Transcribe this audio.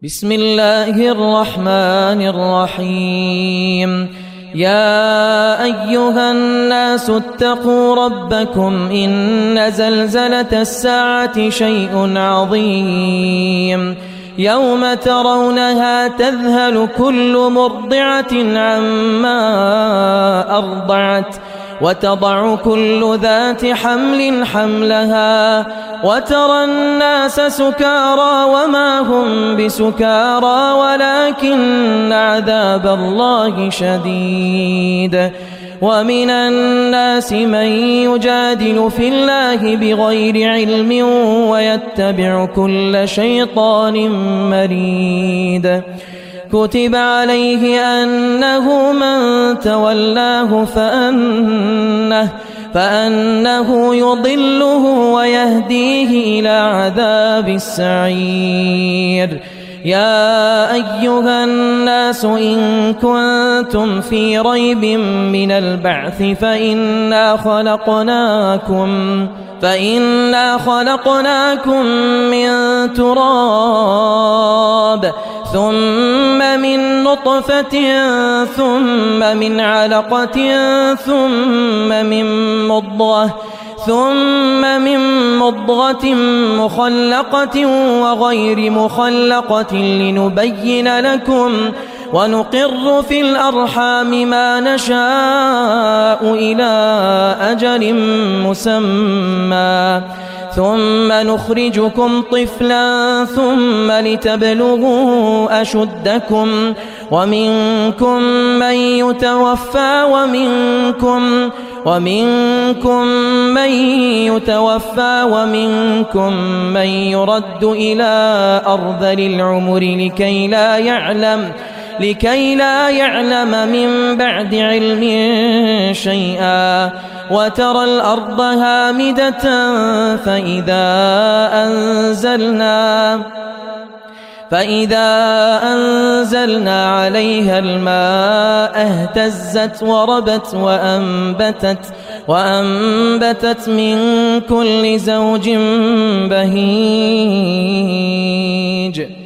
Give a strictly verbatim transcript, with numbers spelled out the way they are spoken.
بسم الله الرحمن الرحيم. يا أيها الناس اتقوا ربكم إن زلزلة الساعة شيء عظيم يوم ترونها تذهل كل مرضعة عما أرضعت وتضع كل ذات حمل حملها وترى الناس سكارى وما هم بسكارى ولكن عذاب الله شديد. ومن الناس من يجادل في الله بغير علم ويتبع كل شيطان مريد. كتب عليه أنه من تولاه فأنه, فأنه يضله ويهديه إلى عذاب السعير. يا أيها الناس إن كنتم في ريب من البعث فإنا خلقناكم فإنا خلقناكم من تراب ثم من نطفة ثم من علقة ثم من مضغة ثم من مضغة مخلقة وغير مخلقة لنبين لكم ونقر في الأرحام ما نشاء إلى أجل مسمى ثم نخرجكم طفلا ثم لتبلغوا أشدكم ومنكم من يتوفى ومنكم ومنكم من يتوفى ومنكم من يرد إلى أرذل العمر لكي لا يعلم لكي لا يعلم من بعد علم شيئا. وترى الأرض هامدة فإذا أنزلنا فإذا أنزلنا عليها الماء اهتزت وربت وأنبتت وأنبتت من كل زوج بهيج.